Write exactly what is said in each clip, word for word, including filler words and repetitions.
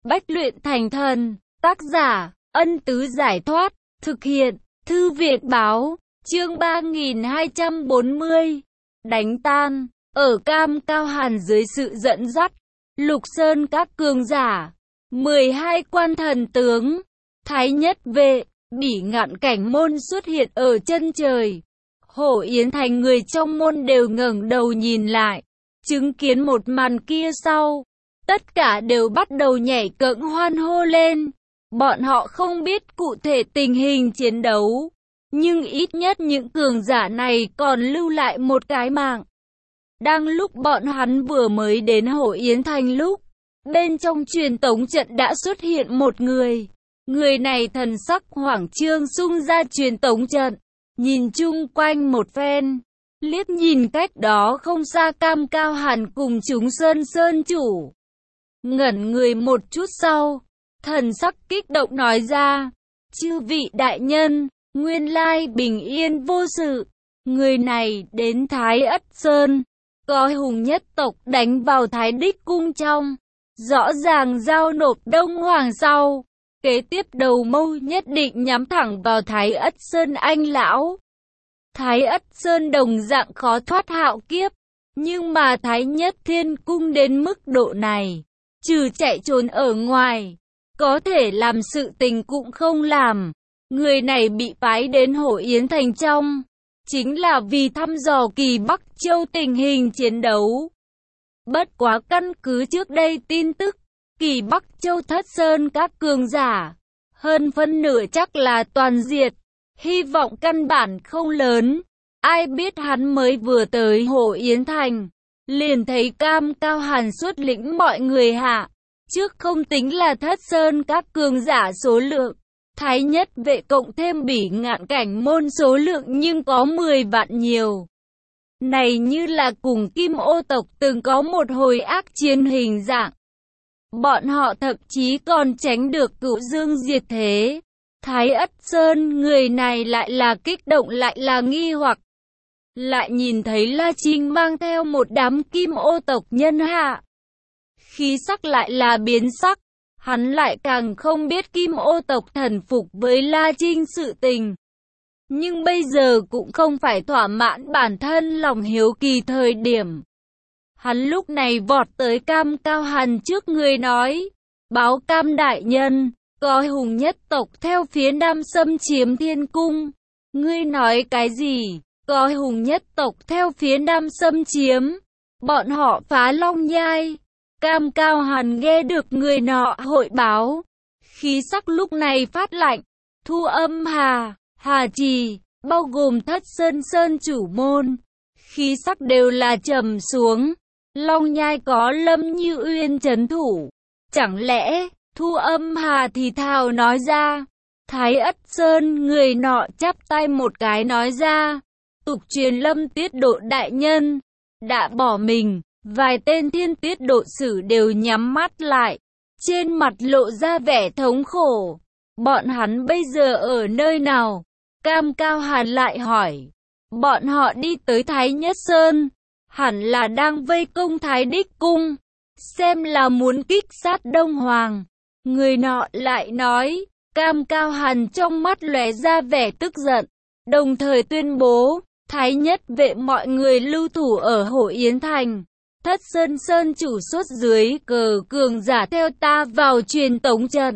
Bách luyện thành thần. Tác giả, Ân Tứ Giải Thoát. Thực hiện, Thư Viện Báo. Chương ba nghìn hai trăm bốn mươi. Đánh tan. Ở Cam Cao Hàn dưới sự dẫn dắt, Lục Sơn các cường giả, mười hai quan thần tướng, Thái Nhất Vệ, Bỉ Ngạn Cảnh môn xuất hiện ở chân trời. Hổ Yến Thành người trong môn đều ngẩng đầu nhìn lại, chứng kiến một màn kia sau, tất cả đều bắt đầu nhảy cẫng hoan hô lên. Bọn họ không biết cụ thể tình hình chiến đấu, nhưng ít nhất những cường giả này còn lưu lại một cái mạng. Đang lúc bọn hắn vừa mới đến Hổ Yến Thành lúc, bên trong truyền tống trận đã xuất hiện một người. Người này thần sắc hoảng trương xung ra truyền tống trận, nhìn chung quanh một phen, liếc nhìn cách đó không xa Cam Cao Hàn cùng chúng Sơn Sơn chủ. Ngẩn người một chút sau, thần sắc kích động nói ra, chư vị đại nhân, nguyên lai bình yên vô sự. Người này đến Thái Ất Sơn, coi hùng nhất tộc đánh vào Thái Đích Cung trong, rõ ràng giao nộp Đông Hoàng sau. Kế tiếp đầu mâu nhất định nhắm thẳng vào Thái Ất Sơn anh lão. Thái Ất Sơn đồng dạng khó thoát hạo kiếp, nhưng mà Thái Nhất Thiên Cung đến mức độ này, trừ chạy trốn ở ngoài, có thể làm sự tình cũng không làm. Người này bị phái đến Hổ Yến Thành trong, chính là vì thăm dò Kỳ Bắc Châu tình hình chiến đấu. Bất quá căn cứ trước đây tin tức, Kỳ Bắc Châu Thất Sơn các cường giả, hơn phân nửa chắc là toàn diệt, hy vọng căn bản không lớn. Ai biết hắn mới vừa tới Hổ Yến Thành, liền thấy Cam Cao Hàn xuất lĩnh mọi người hạ, trước không tính là Thất Sơn các cường giả số lượng, Thái Nhất Vệ cộng thêm Bỉ Ngạn Cảnh môn số lượng nhưng có mười vạn nhiều. Này như là cùng Kim Ô tộc từng có một hồi ác chiến hình dạng. Bọn họ thậm chí còn tránh được Cửu Dương diệt thế. Thái Ất Sơn người này lại là kích động lại là nghi hoặc. Lại nhìn thấy La Trinh mang theo một đám Kim Ô tộc nhân hạ. Khí sắc lại là biến sắc. Hắn lại càng không biết Kim Ô tộc thần phục với La Trinh sự tình. Nhưng bây giờ cũng không phải thỏa mãn bản thân lòng hiếu kỳ thời điểm. Hắn lúc này vọt tới Cam Cao Hàn trước người nói, báo Cam đại nhân, coi hùng nhất tộc theo phía nam xâm chiếm thiên cung. Ngươi nói cái gì? Coi hùng nhất tộc theo phía nam xâm chiếm, bọn họ phá Long Nhai. Cam Cao Hàn nghe được người nọ hội báo, khí sắc lúc này phát lạnh. Thu Âm Hà, Hà Trì, bao gồm Thất Sơn Sơn chủ môn, khí sắc đều là trầm xuống. Long Nhai có Lâm Như Uyên trấn thủ, chẳng lẽ Thu Âm Hà thì thào nói ra. Thái Ất Sơn người nọ chắp tay một cái nói ra, tục truyền Lâm Tiết Độ đại nhân đã bỏ mình. Vài tên thiên tiết độ sử đều nhắm mắt lại, trên mặt lộ ra vẻ thống khổ. Bọn hắn bây giờ ở nơi nào? Cam Cao Hàn lại hỏi. Bọn họ đi tới Thái Nhất Sơn, hẳn là đang vây công Thái Đích Cung, xem là muốn kích sát Đông Hoàng. Người nọ lại nói. Cam Cao Hàn trong mắt lóe ra vẻ tức giận, đồng thời tuyên bố, Thái Nhất Vệ mọi người lưu thủ ở Hổ Yến Thành. Thất Sơn Sơn chủ xuất dưới cờ cường giả theo ta vào truyền tống trận.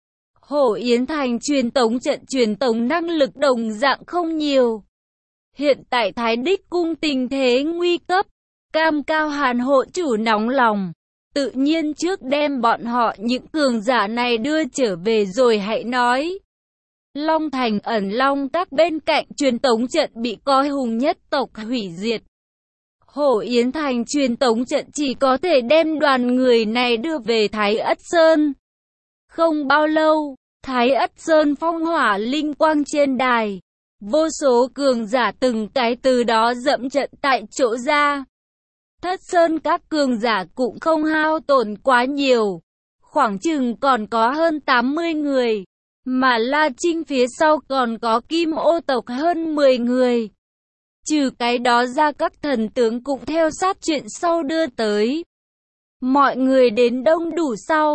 Hổ Yến Thành truyền tống trận truyền tống năng lực đồng dạng không nhiều. Hiện tại Thái Đích Cung tình thế nguy cấp, Cam Cao Hàn hộ chủ nóng lòng. Tự nhiên trước đem bọn họ những cường giả này đưa trở về rồi hãy nói. Long Thành ẩn long các bên cạnh truyền tống trận bị coi hùng nhất tộc hủy diệt. Hổ Yến Thành truyền tống trận chỉ có thể đem đoàn người này đưa về Thái Ất Sơn. Không bao lâu, Thái Ất Sơn phong hỏa linh quang trên đài. Vô số cường giả từng cái từ đó dẫm trận tại chỗ ra. Thất Sơn các cường giả cũng không hao tổn quá nhiều. Khoảng chừng còn có hơn tám mươi người. Mà La Trinh phía sau còn có Kim Ô tộc hơn mười người. Trừ cái đó ra các thần tướng cũng theo sát chuyện sau đưa tới. Mọi người đến đông đủ sau,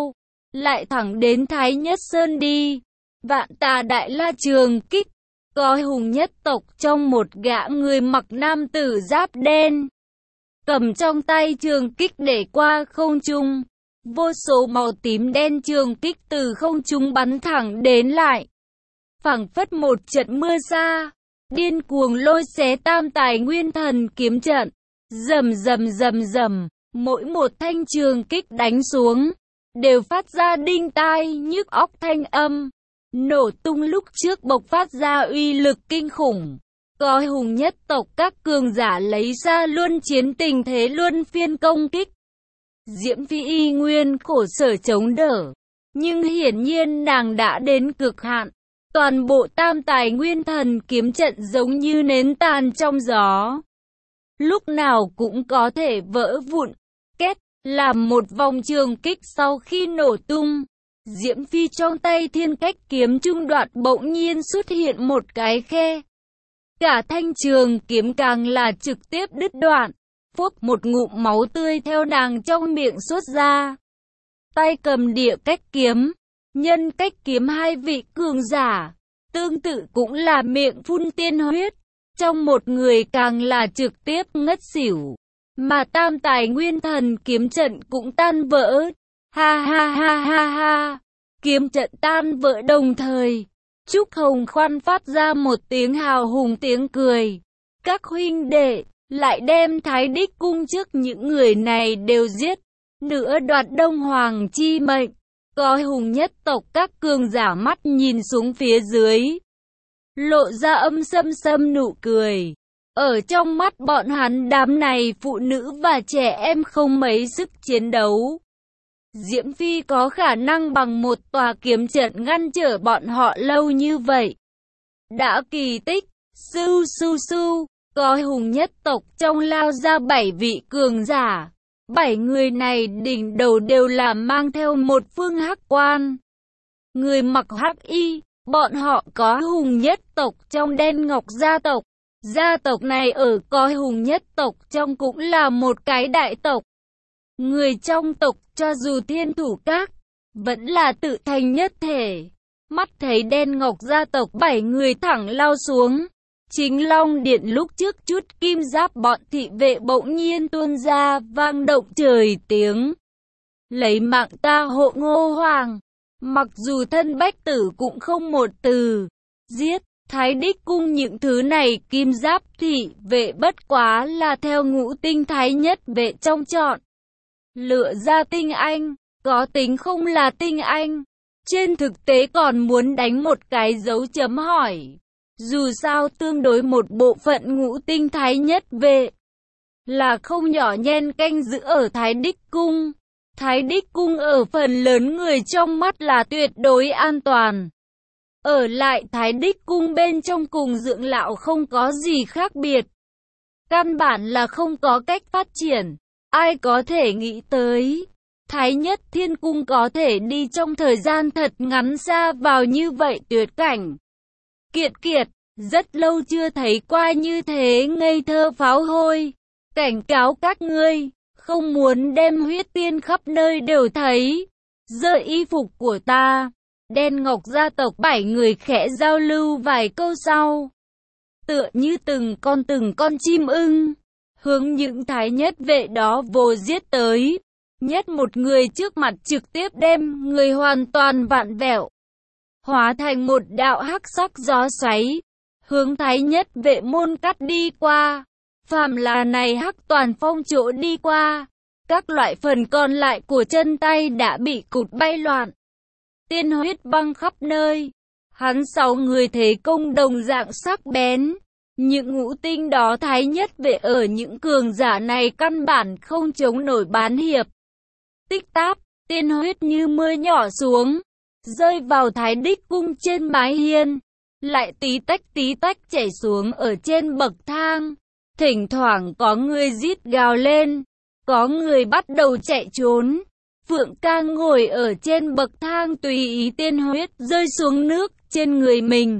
lại thẳng đến Thái Nhất Sơn đi. Vạn Tà Đại La Trường Kích, coi hùng nhất tộc trong một gã người mặc nam tử giáp đen, cầm trong tay trường kích để qua không trung. Vô số màu tím đen trường kích từ không trung bắn thẳng đến lại, phảng phất một trận mưa sa, điên cuồng lôi xé tam tài nguyên thần kiếm trận. Rầm rầm rầm rầm, mỗi một thanh trường kích đánh xuống đều phát ra đinh tai nhức óc thanh âm, nổ tung lúc trước bộc phát ra uy lực kinh khủng. Coi hùng nhất tộc các cường giả lấy ra luân chiến tình thế luân phiên công kích. Diễm Phi y nguyên khổ sở chống đỡ, nhưng hiển nhiên nàng đã đến cực hạn. Toàn bộ tam tài nguyên thần kiếm trận giống như nến tàn trong gió, lúc nào cũng có thể vỡ vụn. Két, làm một vòng trường kích sau khi nổ tung, Diễm Phi trong tay thiên cách kiếm trung đoạn bỗng nhiên xuất hiện một cái khe. Cả thanh trường kiếm càng là trực tiếp đứt đoạn. Phốc, một ngụm máu tươi theo nàng trong miệng xuất ra. Tay cầm địa cách kiếm, nhân cách kiếm hai vị cường giả, tương tự cũng là miệng phun tiên huyết. Trong một người càng là trực tiếp ngất xỉu. Mà tam tài nguyên thần kiếm trận cũng tan vỡ. Ha ha ha ha ha. Kiếm trận tan vỡ đồng thời, Trúc Hồng Khoan phát ra một tiếng hào hùng tiếng cười. Các huynh đệ lại đem Thái Đích cung trước những người này đều giết, nữa đoạt Đông Hoàng chi mệnh. Coi hùng nhất tộc các cường giả mắt nhìn xuống phía dưới, lộ ra âm sâm sâm nụ cười. Ở trong mắt bọn hắn đám này phụ nữ và trẻ em không mấy sức chiến đấu. Diễm Phi có khả năng bằng một tòa kiếm trận ngăn trở bọn họ lâu như vậy đã kỳ tích. Su su su, coi hùng nhất tộc trong lao ra bảy vị cường giả. Bảy người này đỉnh đầu đều là mang theo một phương hắc quan. Người mặc hắc y, bọn họ có hùng nhất tộc trong Đen Ngọc gia tộc. Gia tộc này ở coi hùng nhất tộc trong cũng là một cái đại tộc. Người trong tộc cho dù thiên thủ các, vẫn là tự thành nhất thể. Mắt thấy Đen Ngọc gia tộc bảy người thẳng lao xuống. Chính Long Điện lúc trước chút kim giáp bọn thị vệ bỗng nhiên tuôn ra vang động trời tiếng. Lấy mạng ta hộ Ngô Hoàng. Mặc dù thân bách tử cũng không một từ giết. Thái Đích cung những thứ này kim giáp thị vệ bất quá là theo ngũ tinh thái nhất vệ trong chọn lựa ra tinh anh, có tính không là tinh anh. Trên thực tế còn muốn đánh một cái dấu chấm hỏi. Dù sao tương đối một bộ phận ngũ tinh thái nhất vệ là không nhỏ nhen canh giữ ở Thái Đích cung. Thái Đích cung ở phần lớn người trong mắt là tuyệt đối an toàn. Ở lại Thái Đích cung bên trong cùng dưỡng lão không có gì khác biệt. Căn bản là không có cách phát triển. Ai có thể nghĩ tới, Thái Nhất Thiên Cung có thể đi trong thời gian thật ngắn xa vào như vậy tuyệt cảnh. Kiệt kiệt, rất lâu chưa thấy qua như thế ngây thơ pháo hôi. Cảnh cáo các ngươi, không muốn đem huyết tiên khắp nơi đều thấy. Giơ y phục của ta. Đen Ngọc gia tộc bảy người khẽ giao lưu vài câu sau, tựa như từng con từng con chim ưng, hướng những thái nhất vệ đó vồ giết tới. Nhất một người trước mặt trực tiếp đem người hoàn toàn vặn vẹo, hóa thành một đạo hắc sắc gió xoáy, hướng thái nhất vệ môn cắt đi qua. Phàm là này hắc toàn phong chỗ đi qua, các loại phần còn lại của chân tay đã bị cụt bay loạn. Tiên huyết băng khắp nơi. Hắn sáu người thế công đồng dạng sắc bén. Những ngũ tinh đó thái nhất vệ ở những cường giả này căn bản không chống nổi bán hiệp. Tích táp, tiên huyết như mưa nhỏ xuống, rơi vào Thái Đích cung trên mái hiên, lại tí tách tí tách chảy xuống ở trên bậc thang. Thỉnh thoảng có người rít gào lên, có người bắt đầu chạy trốn. Phượng ca ngồi ở trên bậc thang tùy ý tiên huyết rơi xuống nước trên người mình.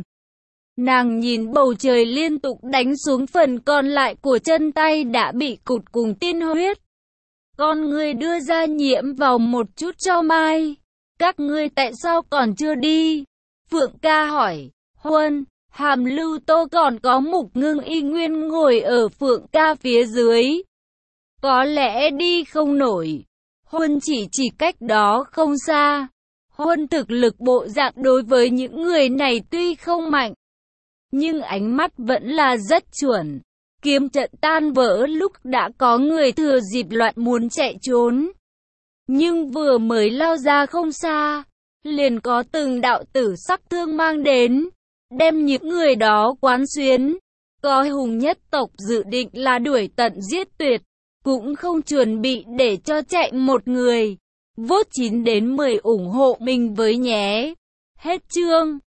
Nàng nhìn bầu trời liên tục đánh xuống phần còn lại của chân tay đã bị cụt cùng tiên huyết. Con người đưa ra nhiễm vào một chút cho mai. các ngươi tại sao còn chưa đi? Phượng ca hỏi. Huân, Hàm Lưu Tô còn có Mục Ngưng y nguyên ngồi ở Phượng ca phía dưới. Có lẽ đi không nổi. Huân chỉ chỉ cách đó không xa. Huân thực lực bộ dạng đối với những người này tuy không mạnh, nhưng ánh mắt vẫn là rất chuẩn. Kiếm trận tan vỡ lúc đã có người thừa dịp loạn muốn chạy trốn. Nhưng vừa mới lao ra không xa, liền có từng đạo tử sắc thương mang đến, đem những người đó quán xuyến. Có hùng nhất tộc dự định là đuổi tận giết tuyệt, cũng không chuẩn bị để cho chạy một người. Vote chín đến mười ủng hộ mình với nhé. Hết chương.